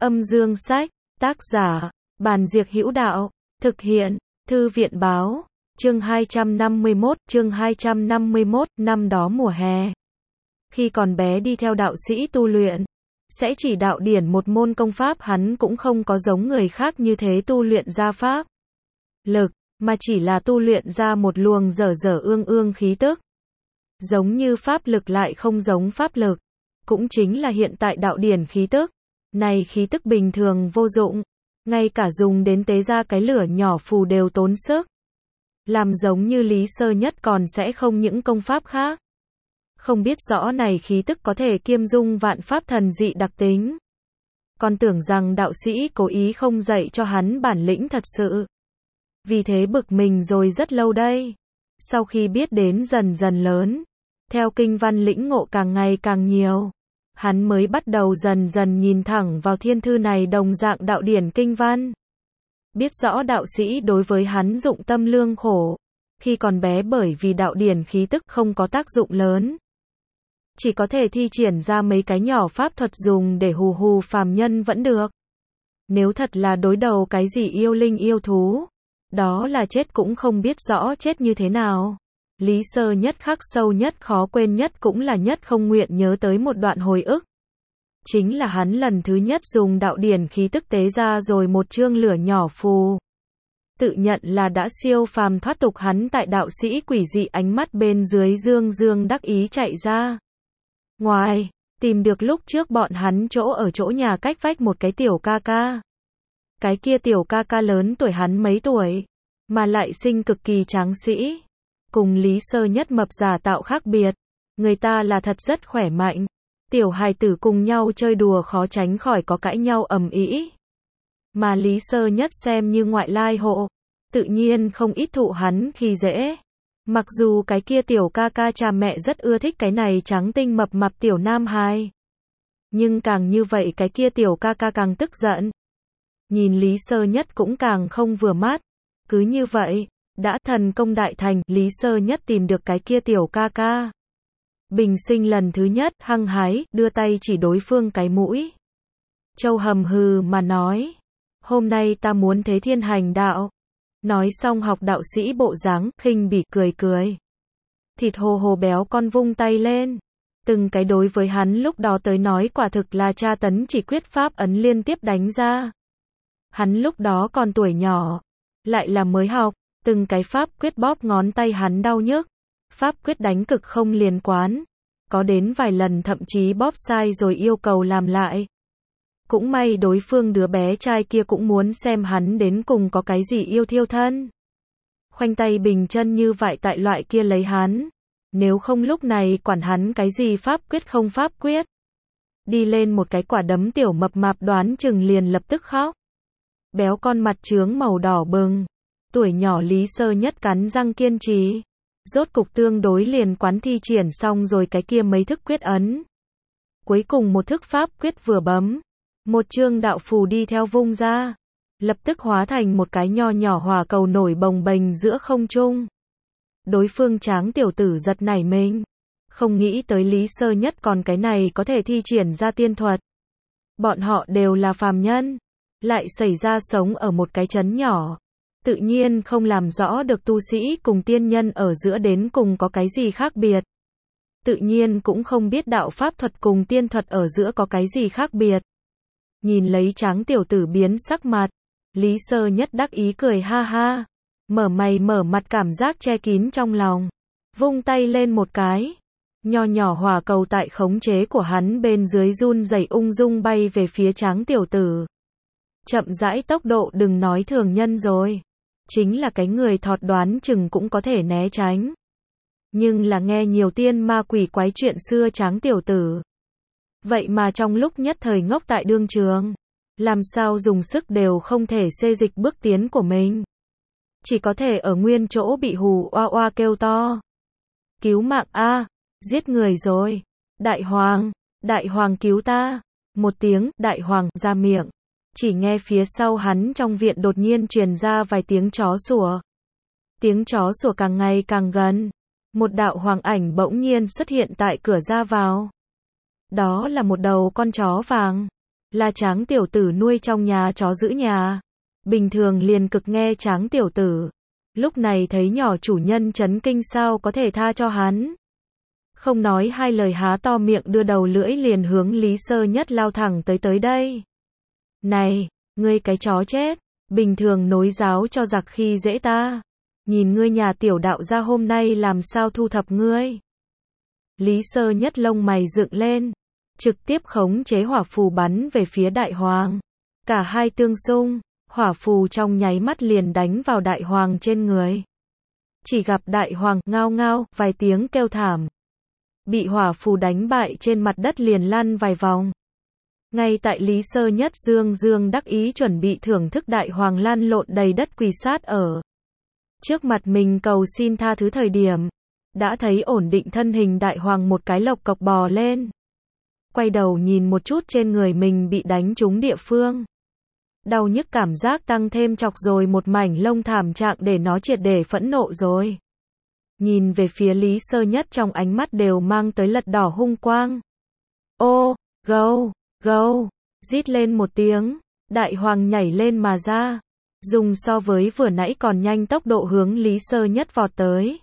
Âm dương sách, tác giả, Bàn Diệc Hữu Đạo, thực hiện, Thư viện báo, chương 251, năm đó mùa hè. Khi còn bé đi theo đạo sĩ tu luyện, sẽ chỉ đạo điển một môn công pháp, hắn cũng không có giống người khác như thế tu luyện ra pháp lực, mà chỉ là tu luyện ra một luồng dở dở ương ương khí tức. Giống như pháp lực lại không giống pháp lực, cũng chính là hiện tại đạo điển khí tức. Này khí tức bình thường vô dụng, ngay cả dùng đến tế ra cái lửa nhỏ phù đều tốn sức. Làm giống như Lý Sơ Nhất còn sẽ không những công pháp khác. Không biết rõ này khí tức có thể kiêm dung vạn pháp thần dị đặc tính. Còn tưởng rằng đạo sĩ cố ý không dạy cho hắn bản lĩnh thật sự. Vì thế bực mình rồi rất lâu đây. Sau khi biết đến dần dần lớn, theo kinh văn lĩnh ngộ càng ngày càng nhiều, hắn mới bắt đầu dần dần nhìn thẳng vào thiên thư này đồng dạng đạo điển kinh văn. Biết rõ đạo sĩ đối với hắn dụng tâm lương khổ, khi còn bé bởi vì đạo điển khí tức không có tác dụng lớn. Chỉ có thể thi triển ra mấy cái nhỏ pháp thuật dùng để hù hù phàm nhân vẫn được. Nếu thật là đối đầu cái gì yêu linh yêu thú, đó là chết cũng không biết rõ chết như thế nào. Lý Sơ Nhất khắc sâu nhất khó quên nhất cũng là nhất không nguyện nhớ tới một đoạn hồi ức. Chính là hắn lần thứ nhất dùng đạo điển khí tức tế ra rồi một chương lửa nhỏ phù. Tự nhận là đã siêu phàm thoát tục, hắn tại đạo sĩ quỷ dị ánh mắt bên dưới dương dương đắc ý chạy ra ngoài, tìm được lúc trước bọn hắn chỗ ở chỗ nhà cách vách một cái tiểu ca ca. Cái kia tiểu ca ca lớn tuổi hắn mấy tuổi, mà lại sinh cực kỳ tráng sĩ. Cùng Lý Sơ Nhất mập giả tạo khác biệt, người ta là thật rất khỏe mạnh. Tiểu hài tử cùng nhau chơi đùa khó tránh khỏi có cãi nhau ầm ĩ. Mà Lý Sơ Nhất xem như ngoại lai hộ, tự nhiên không ít thụ hắn khi dễ. Mặc dù cái kia tiểu ca ca cha mẹ rất ưa thích cái này trắng tinh mập mạp tiểu nam hài. Nhưng càng như vậy cái kia tiểu ca ca càng tức giận. Nhìn Lý Sơ Nhất cũng càng không vừa mắt. Cứ như vậy, đã thần công đại thành, Lý Sơ Nhất tìm được cái kia tiểu ca ca. Bình sinh lần thứ nhất, hăng hái, đưa tay chỉ đối phương cái mũi. Châu hầm hừ mà nói, hôm nay ta muốn thế thiên hành đạo. Nói xong học đạo sĩ bộ dáng, khinh bỉ cười cười. Thịt hồ hồ béo con vung tay lên. Từng cái đối với hắn lúc đó tới nói quả thực là tra tấn, chỉ quyết pháp ấn liên tiếp đánh ra. Hắn lúc đó còn tuổi nhỏ, lại là mới học, từng cái pháp quyết bóp ngón tay hắn đau nhức. Pháp quyết đánh cực không liên quán, có đến vài lần thậm chí bóp sai rồi yêu cầu làm lại. Cũng may đối phương đứa bé trai kia cũng muốn xem hắn đến cùng có cái gì yêu thiêu thân. Khoanh tay bình chân như vậy tại loại kia lấy hắn. Nếu không lúc này quản hắn cái gì pháp quyết không pháp quyết. Đi lên một cái quả đấm tiểu mập mạp đoán chừng liền lập tức khóc. Béo con mặt trướng màu đỏ bừng. Tuổi nhỏ Lý Sơ Nhất cắn răng kiên trì. Rốt cục tương đối liền quán thi triển xong rồi cái kia mấy thức quyết ấn. Cuối cùng một thức pháp quyết vừa bấm. Một chương đạo phù đi theo vung ra. Lập tức hóa thành một cái nho nhỏ hỏa cầu nổi bồng bềnh giữa không trung. Đối phương tráng tiểu tử giật nảy mình. Không nghĩ tới Lý Sơ Nhất còn cái này có thể thi triển ra tiên thuật. Bọn họ đều là phàm nhân. Lại xảy ra sống ở một cái trấn nhỏ. Tự nhiên không làm rõ được tu sĩ cùng tiên nhân ở giữa đến cùng có cái gì khác biệt. Tự nhiên cũng không biết đạo pháp thuật cùng tiên thuật ở giữa có cái gì khác biệt. Nhìn lấy tráng tiểu tử biến sắc mặt, Lý Sơ Nhất đắc ý cười ha ha. Mở mày mở mặt cảm giác che kín trong lòng. Vung tay lên một cái. Nho nhỏ hỏa cầu tại khống chế của hắn bên dưới run rẩy ung dung bay về phía tráng tiểu tử. Chậm rãi tốc độ đừng nói thường nhân rồi. Chính là cái người thọt đoán chừng cũng có thể né tránh. Nhưng là nghe nhiều tiên ma quỷ quái chuyện xưa tráng tiểu tử. Vậy mà trong lúc nhất thời ngốc tại đương trường. Làm sao dùng sức đều không thể xê dịch bước tiến của mình. Chỉ có thể ở nguyên chỗ bị hù oa oa kêu to. Cứu mạng a, giết người rồi. Đại hoàng cứu ta. Một tiếng, đại hoàng ra miệng. Chỉ nghe phía sau hắn trong viện đột nhiên truyền ra vài tiếng chó sủa. Tiếng chó sủa càng ngày càng gần. Một đạo hoàng ảnh bỗng nhiên xuất hiện tại cửa ra vào. Đó là một đầu con chó vàng. là Tráng tiểu tử nuôi trong nhà chó giữ nhà. Bình thường liền cực nghe Tráng tiểu tử. Lúc này thấy nhỏ chủ nhân chấn kinh sao có thể tha cho hắn. Không nói hai lời há to miệng đưa đầu lưỡi liền hướng Lý Sơ Nhất lao thẳng tới đây. Này, ngươi cái chó chết, bình thường nối giáo cho giặc khi dễ ta. Nhìn ngươi nhà tiểu đạo gia hôm nay làm sao thu thập ngươi. Lý Sơ Nhất lông mày dựng lên, trực tiếp khống chế hỏa phù bắn về phía đại hoàng. Cả hai tương xung, hỏa phù trong nháy mắt liền đánh vào đại hoàng trên người. Chỉ gặp đại hoàng ngao ngao vài tiếng kêu thảm. Bị hỏa phù đánh bại trên mặt đất liền lăn vài vòng. Ngay tại Lý Sơ Nhất dương đắc ý chuẩn bị thưởng thức đại hoàng lăn lộn đầy đất quỳ sát ở trước mặt mình cầu xin tha thứ thời điểm, đã thấy ổn định thân hình đại hoàng một cái lộc cộc bò lên. Quay đầu nhìn một chút trên người mình bị đánh trúng địa phương. Đau nhức cảm giác tăng thêm chọc rồi một mảnh lông thảm trạng để nó triệt để phẫn nộ rồi. Nhìn về phía Lý Sơ Nhất trong ánh mắt đều mang tới lật đỏ hung quang. Ô, gâu, gâu, rít lên một tiếng, đại hoàng nhảy lên mà ra, dùng so với vừa nãy còn nhanh tốc độ hướng Lý Sơ Nhất vọt tới.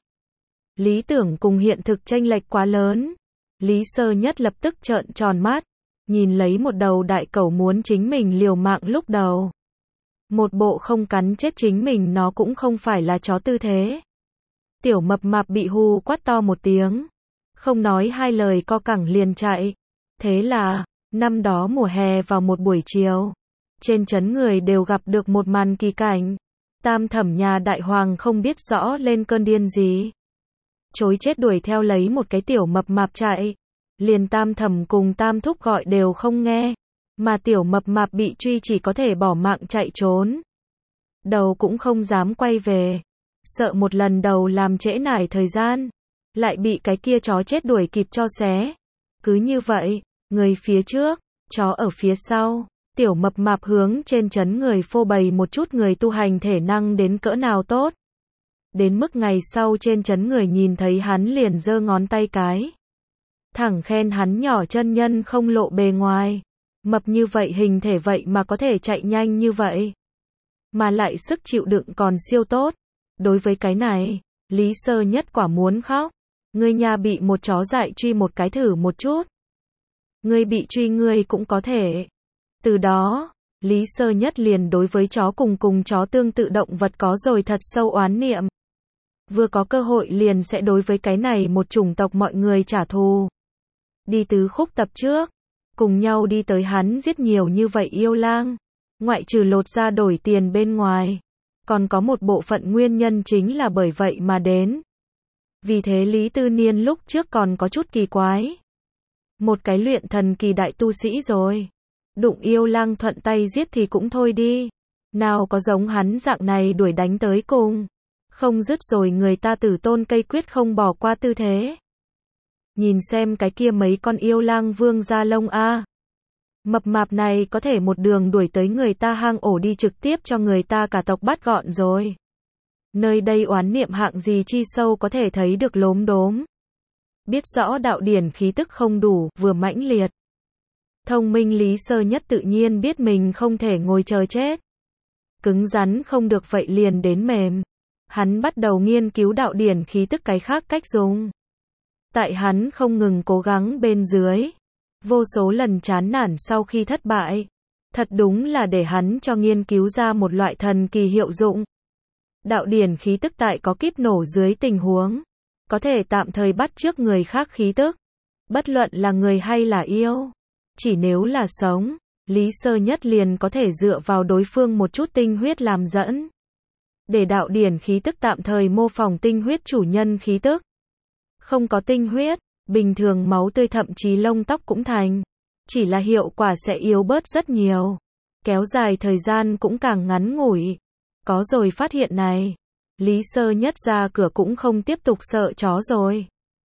Lý tưởng cùng hiện thực chênh lệch quá lớn. Lý Sơ Nhất lập tức trợn tròn mắt, nhìn lấy một đầu đại cẩu muốn chính mình liều mạng lúc đầu. Một bộ không cắn chết chính mình nó cũng không phải là chó tư thế. Tiểu mập mạp bị hù quát to một tiếng, không nói hai lời co cẳng liền chạy. Thế là, năm đó mùa hè vào một buổi chiều, trên trấn người đều gặp được một màn kỳ cảnh. Tam thẩm nhà đại hoàng không biết rõ lên cơn điên gì, chối chết đuổi theo lấy một cái tiểu mập mạp chạy. Liền tam thẩm cùng tam thúc gọi đều không nghe, mà tiểu mập mạp bị truy chỉ có thể bỏ mạng chạy trốn. Đầu cũng không dám quay về, sợ một lần đầu làm trễ nải thời gian, lại bị cái kia chó chết đuổi kịp cho xé. Cứ như vậy, người phía trước, chó ở phía sau, tiểu mập mạp hướng trên trấn người phô bày một chút người tu hành thể năng đến cỡ nào tốt. Đến mức ngày sau trên trấn người nhìn thấy hắn liền giơ ngón tay cái. Thẳng khen hắn nhỏ chân nhân không lộ bề ngoài. Mập như vậy hình thể vậy mà có thể chạy nhanh như vậy. Mà lại sức chịu đựng còn siêu tốt. Đối với cái này, Lý Sơ Nhất quả muốn khóc. Ngươi nhà bị một chó dại truy một cái thử một chút. Ngươi bị truy ngươi cũng có thể. Từ đó, Lý Sơ Nhất liền đối với chó cùng chó tương tự động vật có rồi thật sâu oán niệm. Vừa có cơ hội liền sẽ đối với cái này một chủng tộc mọi người trả thù. Đi tứ khúc tập trước, cùng nhau đi tới hắn giết nhiều như vậy yêu lang. Ngoại trừ lột ra đổi tiền bên ngoài, còn có một bộ phận nguyên nhân chính là bởi vậy mà đến. Vì thế Lý Tư Niên lúc trước còn có chút kỳ quái. Một cái luyện thần kỳ đại tu sĩ rồi. Đụng yêu lang thuận tay giết thì cũng thôi đi. Nào có giống hắn dạng này đuổi đánh tới cùng. Không dứt rồi người ta tử tôn cây quyết không bỏ qua tư thế. Nhìn xem cái kia mấy con yêu lang vương ra lông a. Mập mạp này có thể một đường đuổi tới người ta hang ổ đi trực tiếp cho người ta cả tộc bắt gọn rồi. Nơi đây oán niệm hạng gì chi sâu có thể thấy được lốm đốm. Biết rõ đạo điển khí tức không đủ, vừa mãnh liệt. Thông minh Lý Sơ Nhất tự nhiên biết mình không thể ngồi chờ chết. Cứng rắn không được vậy liền đến mềm. Hắn bắt đầu nghiên cứu đạo điển khí tức cái khác cách dùng. Tại hắn không ngừng cố gắng bên dưới, vô số lần chán nản sau khi thất bại, thật đúng là để hắn cho nghiên cứu ra một loại thần kỳ hiệu dụng. Đạo điển khí tức tại có kíp nổ dưới tình huống, có thể tạm thời bắt chước người khác khí tức, bất luận là người hay là yêu. Chỉ nếu là sống, Lý Sơ Nhất liền có thể dựa vào đối phương một chút tinh huyết làm dẫn, để đạo điển khí tức tạm thời mô phỏng tinh huyết chủ nhân khí tức. Không có tinh huyết, bình thường máu tươi thậm chí lông tóc cũng thành. Chỉ là hiệu quả sẽ yếu bớt rất nhiều. Kéo dài thời gian cũng càng ngắn ngủi. Có rồi phát hiện này, Lý Sơ Nhất ra cửa cũng không tiếp tục sợ chó rồi.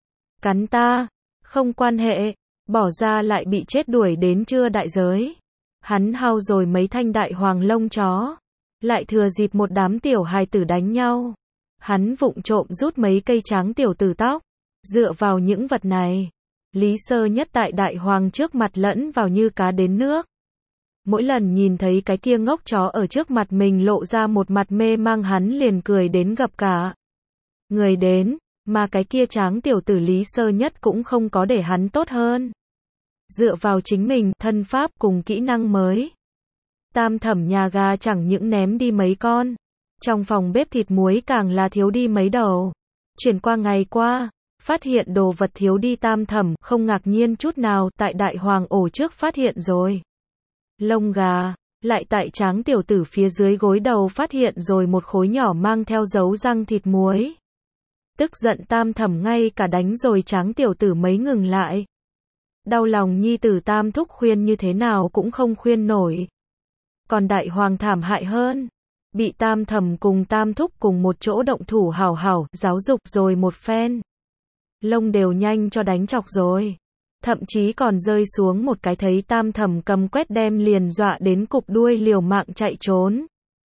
Cắn ta, không quan hệ, bỏ ra lại bị chết đuổi đến chưa đại giới. Hắn hao rồi mấy thanh đại hoàng lông chó, lại thừa dịp một đám tiểu hài tử đánh nhau. Hắn vụng trộm rút mấy cây tráng tiểu tử tóc. Dựa vào những vật này, Lý Sơ Nhất tại đại hoàng trước mặt lẫn vào như cá đến nước. Mỗi lần nhìn thấy cái kia ngốc chó ở trước mặt mình lộ ra một mặt mê mang hắn liền cười đến gập cả người đến, mà cái kia tráng tiểu tử Lý Sơ Nhất cũng không có để hắn tốt hơn. Dựa vào chính mình, thân pháp cùng kỹ năng mới. Tam thẩm nhà gà chẳng những ném đi mấy con, trong phòng bếp thịt muối càng là thiếu đi mấy đầu. Chuyển qua ngày qua, phát hiện đồ vật thiếu đi tam thẩm không ngạc nhiên chút nào, tại đại hoàng ổ trước phát hiện rồi. Lông gà, lại tại tráng tiểu tử phía dưới gối đầu phát hiện rồi một khối nhỏ mang theo dấu răng thịt muối. Tức giận tam thẩm ngay cả đánh rồi tráng tiểu tử mới ngừng lại. Đau lòng nhi tử tam thúc khuyên như thế nào cũng không khuyên nổi. Còn đại hoàng thảm hại hơn. Bị tam thẩm cùng tam thúc cùng một chỗ động thủ hảo hảo, giáo dục rồi một phen. Lông đều nhanh cho đánh chọc rồi. Thậm chí còn rơi xuống một cái thấy tam thẩm cầm quét đem liền dọa đến cụp đuôi liều mạng chạy trốn.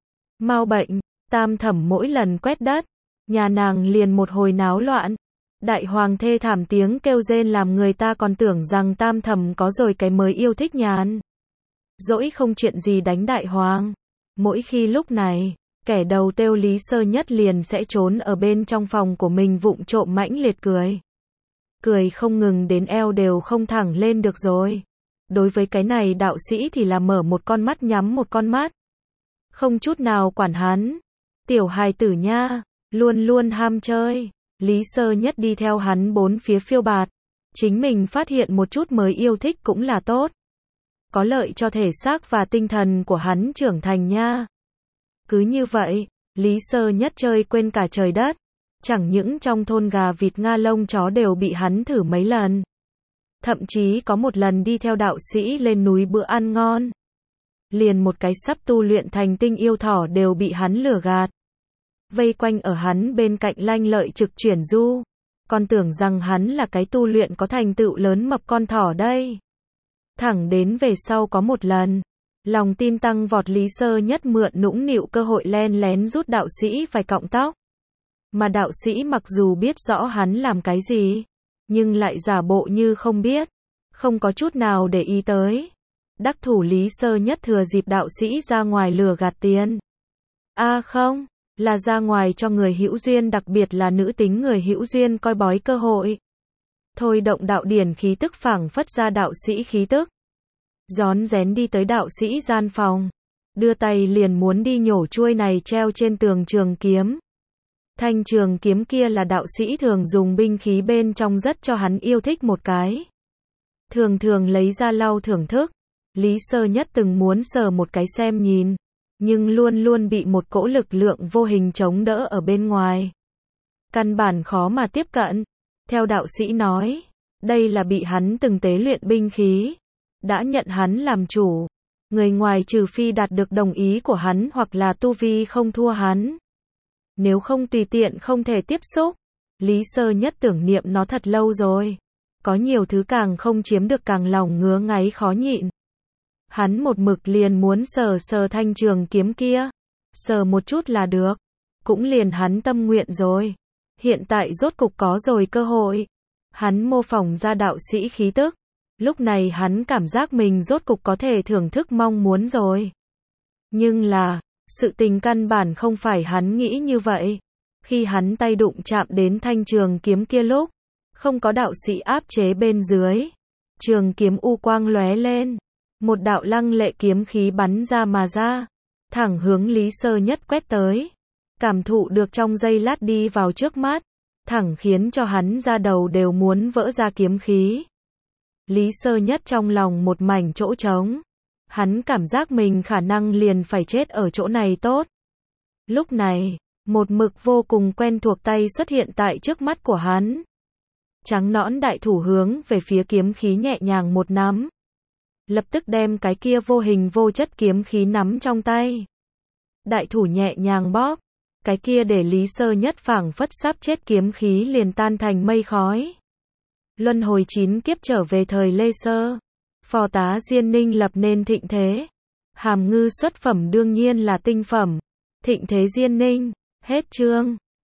Mau bệnh, tam thẩm mỗi lần quét đất, nhà nàng liền một hồi náo loạn. Đại hoàng thê thảm tiếng kêu rên làm người ta còn tưởng rằng tam thẩm có rồi cái mới yêu thích nhàn dỗi không chuyện gì đánh đại hoàng. Mỗi khi lúc này, kẻ đầu têu Lý Sơ Nhất liền sẽ trốn ở bên trong phòng của mình vụng trộm mãnh liệt cười. Cười không ngừng đến eo đều không thẳng lên được rồi. Đối với cái này đạo sĩ thì là mở một con mắt nhắm một con mắt. Không chút nào quản hắn. Tiểu hài tử nha, luôn luôn ham chơi. Lý Sơ Nhất đi theo hắn bốn phía phiêu bạt. Chính mình phát hiện một chút mới yêu thích cũng là tốt. Có lợi cho thể xác và tinh thần của hắn trưởng thành nha. Cứ như vậy, Lý Sơ Nhất chơi quên cả trời đất. Chẳng những trong thôn gà vịt Nga lông chó đều bị hắn thử mấy lần. Thậm chí có một lần đi theo đạo sĩ lên núi bữa ăn ngon. Liền một cái sắp tu luyện thành tinh yêu thỏ đều bị hắn lừa gạt. Vây quanh ở hắn bên cạnh lanh lợi trực chuyển du. Còn tưởng rằng hắn là cái tu luyện có thành tựu lớn mập con thỏ đây. Thẳng đến về sau có một lần, lòng tin tăng vọt Lý Sơ Nhất mượn nũng nịu cơ hội len lén rút đạo sĩ vài cọng tóc. Mà đạo sĩ mặc dù biết rõ hắn làm cái gì, nhưng lại giả bộ như không biết, không có chút nào để ý tới. Đắc thủ Lý Sơ Nhất thừa dịp đạo sĩ ra ngoài lừa gạt tiền. Không, là ra ngoài cho người hữu duyên, đặc biệt là nữ tính người hữu duyên coi bói cơ hội. Thôi động đạo điển khí tức phảng phất ra đạo sĩ khí tức. Rón rén đi tới đạo sĩ gian phòng. Đưa tay liền muốn đi nhổ chuôi này treo trên tường trường kiếm. Thanh trường kiếm kia là đạo sĩ thường dùng binh khí bên trong rất cho hắn yêu thích một cái. Thường thường lấy ra lau thưởng thức. Lý Sơ Nhất từng muốn sờ một cái xem nhìn. Nhưng luôn luôn bị một cỗ lực lượng vô hình chống đỡ ở bên ngoài. Căn bản khó mà tiếp cận. Theo đạo sĩ nói, đây là bị hắn từng tế luyện binh khí. Đã nhận hắn làm chủ. Người ngoài trừ phi đạt được đồng ý của hắn hoặc là tu vi không thua hắn. Nếu không tùy tiện không thể tiếp xúc. Lý Sơ Nhất tưởng niệm nó thật lâu rồi. Có nhiều thứ càng không chiếm được càng lòng ngứa ngáy khó nhịn. Hắn một mực liền muốn sờ thanh trường kiếm kia. Sờ một chút là được. Cũng liền hắn tâm nguyện rồi. Hiện tại rốt cục có rồi cơ hội. Hắn mô phỏng ra đạo sĩ khí tức. Lúc này hắn cảm giác mình rốt cục có thể thưởng thức mong muốn rồi. Nhưng là, sự tình căn bản không phải hắn nghĩ như vậy. Khi hắn tay đụng chạm đến thanh trường kiếm kia lúc, không có đạo sĩ áp chế bên dưới. Trường kiếm u quang lóe lên. Một đạo lăng lệ kiếm khí bắn ra mà ra. Thẳng hướng Lý Sơ Nhất quét tới. Cảm thụ được trong giây lát đi vào trước mắt. Thẳng khiến cho hắn ra đầu đều muốn vỡ ra kiếm khí. Lý Sơ Nhất trong lòng một mảnh chỗ trống. Hắn cảm giác mình khả năng liền phải chết ở chỗ này tốt. Lúc này, một mực vô cùng quen thuộc tay xuất hiện tại trước mắt của hắn. Trắng nõn đại thủ hướng về phía kiếm khí nhẹ nhàng một nắm. Lập tức đem cái kia vô hình vô chất kiếm khí nắm trong tay. Đại thủ nhẹ nhàng bóp. Cái kia để Lý Sơ Nhất phảng phất sắp chết kiếm khí liền tan thành mây khói. Luân hồi 9 kiếp trở về thời Lê Sơ. Phò tá Diên Ninh lập nên thịnh thế. Hàm ngư xuất phẩm đương nhiên là tinh phẩm. Thịnh thế Diên Ninh. Hết chương.